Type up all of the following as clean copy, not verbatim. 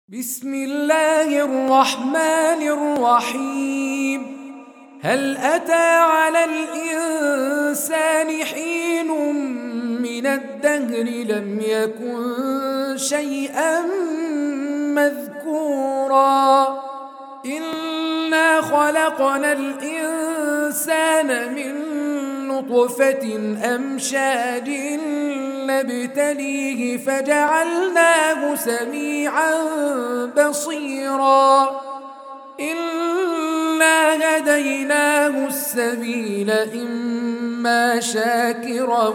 بسم الله الرحمن الرحيم. هل أتى على الإنسان حين من الدهر لم يكن شيئا مذكورا إنا خلقنا الإنسان من نطفة أمشاج نبتليه فجعلناه سميعا بصيرا إنا هديناه السبيل إما شاكرا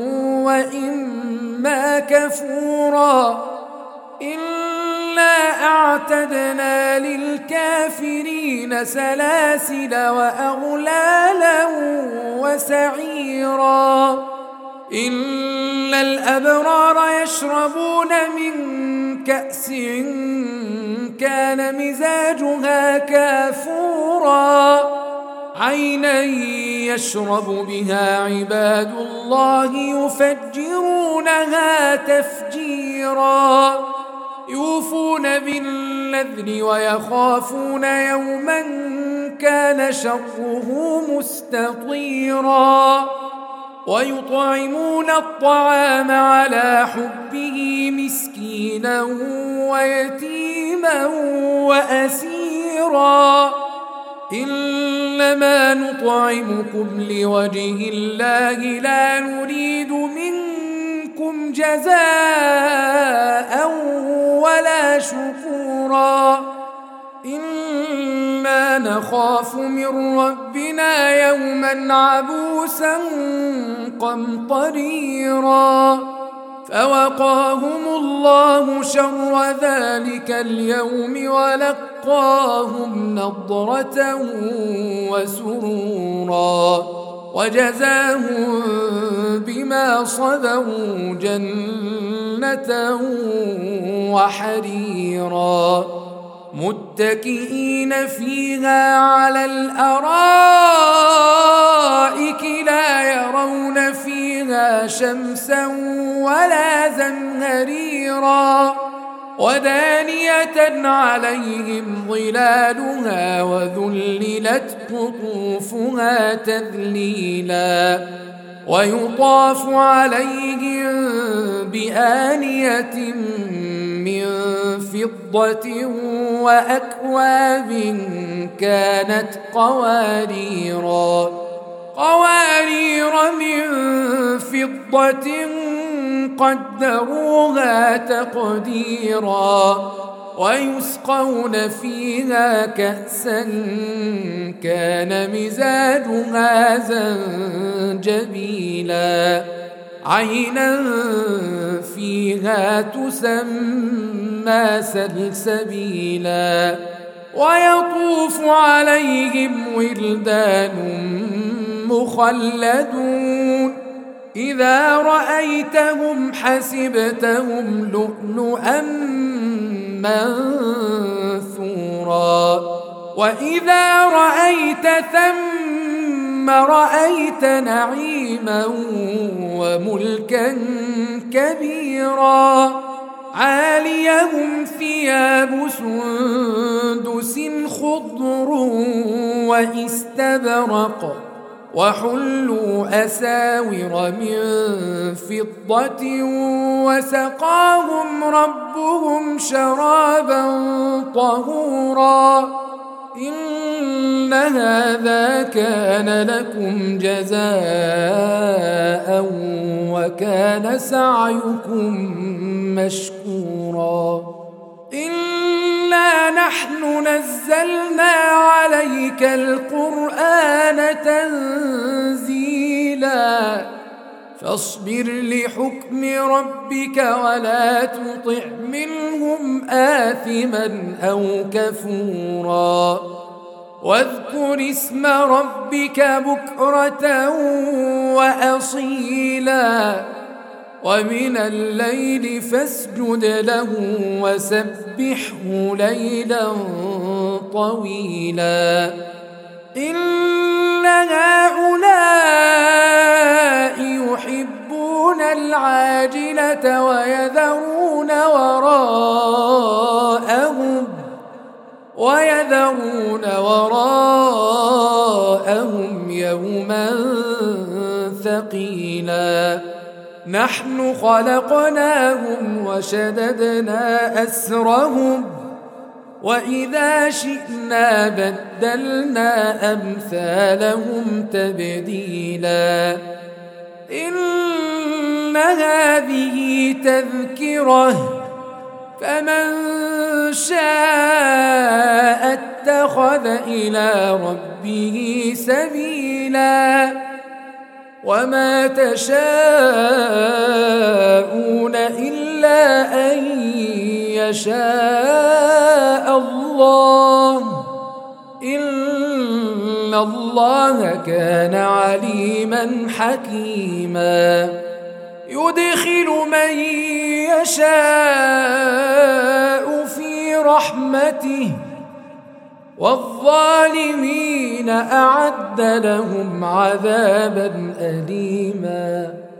وإما كفورا إنا أعتدنا للكافرين سلاسل وأغلالا وسعيرا إن الأبرار يشربون من كأس كان مزاجها كافورا عينا يشرب بها عباد الله يفجرونها تفجيرا يوفون بالنذر ويخافون يوما كان شره مستطيرا ويطعمون الطعام على حبه مسكينا ويتيما وأسيرا إنما نطعمكم لوجه الله لا نريد منكم جزاء ولا شكورا إنا نخاف من ربنا يوما عبوسا قمطريرا فوقاهم الله شر ذلك اليوم ولقاهم نضرة وسرورا وجزاهم بما صبروا جنة وحريرا متكئين فيها على الأرائك لا يرون فيها شمسا ولا زمهريرا ودانية عليهم ظلالها وذللت قطوفها تذليلا ويطاف عليهم بآنية من فضة وأكواب كانت قوارير من فضة قدروها تقديرا ويسقون فيها كأسا كان مزاجها زنجبيلا عينا فيها تسمى سلسبيلا ويطوف عليهم ولدان مخلدون إذا رأيتهم حسبتهم لؤلؤا منثورا وإذا رأيت ثم رأيت نعيما وملكا كبيرا عاليهم ثياب سندس خضر واستبرق وحلوا أساور من فضة وسقاهم ربهم شرابا طهورا إن هذا كان لكم جزاء وكان سعيكم مشكورا إنا نحن نزلنا عليك القرآن تنزيلا فاصبر لحكم ربك ولا تطع منهم آثما أو كفورا واذكر اسم ربك بكرة وأصيلا ومن الليل فاسجد له وسبحه ليلا طويلا إن هؤلاء يحبون العاجلة ويذرون وراءهم يذرون وراءهم يوما ثقيلا نحن خلقناهم وشددنا أسرهم وإذا شئنا بدلنا أمثالهم تبديلا إن هذه تذكرة فمن شاء اتخذ إلى ربه سبيلا وما تشاءون إلا أن يشاء الله إن الله كان عليما حكيما يدخل من يشاء في رحمته والظالمين أعد لهم عذابا أليما